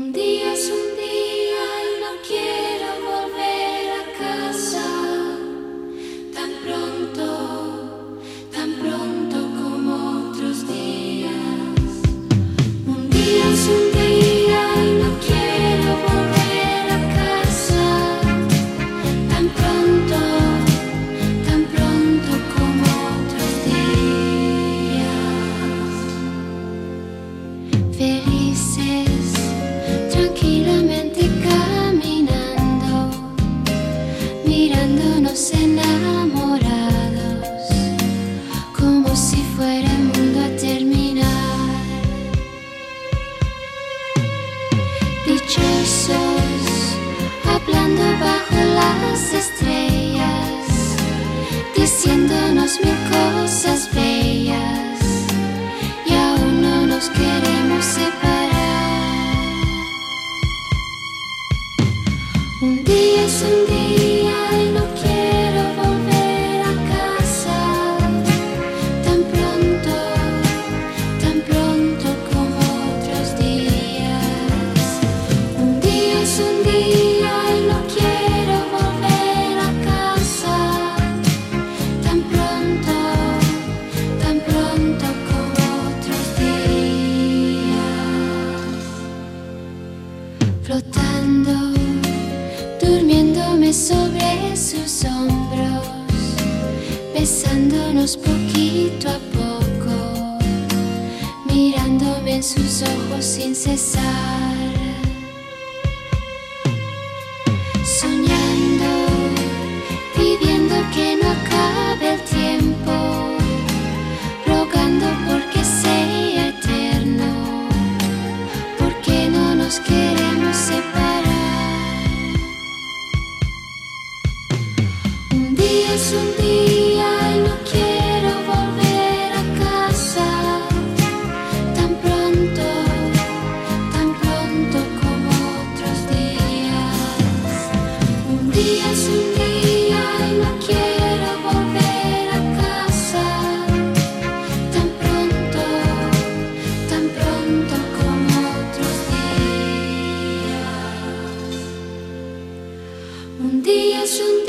Un día es un día y no quiero volver a casa tan pronto como otros días. Un día es un día y no quiero volver a casa tan pronto como otros días. Felices, tranquilamente caminando, mirándonos enamorados, como si fuera el mundo a terminar. Dichosos, hablando bajo las estrellas, diciéndonos mil cosas bellas, y aún no nos queremos separar. Un día es un día y no quiero volver a casa tan pronto como otros días. Un día es un día y no quiero volver a casa tan pronto como otros días. Flotando, durmiéndome sobre sus hombros, besándonos poquito a poco, mirándome en sus ojos sin cesar. Soñando, pidiendo que no acabe el tiempo, rogando porque sea eterno, porque no nos queremos separar. Un día es un día y no quiero volver a casa tan pronto como otros días. Un día es un día y no quiero volver a casa tan pronto como otros días. Un día es un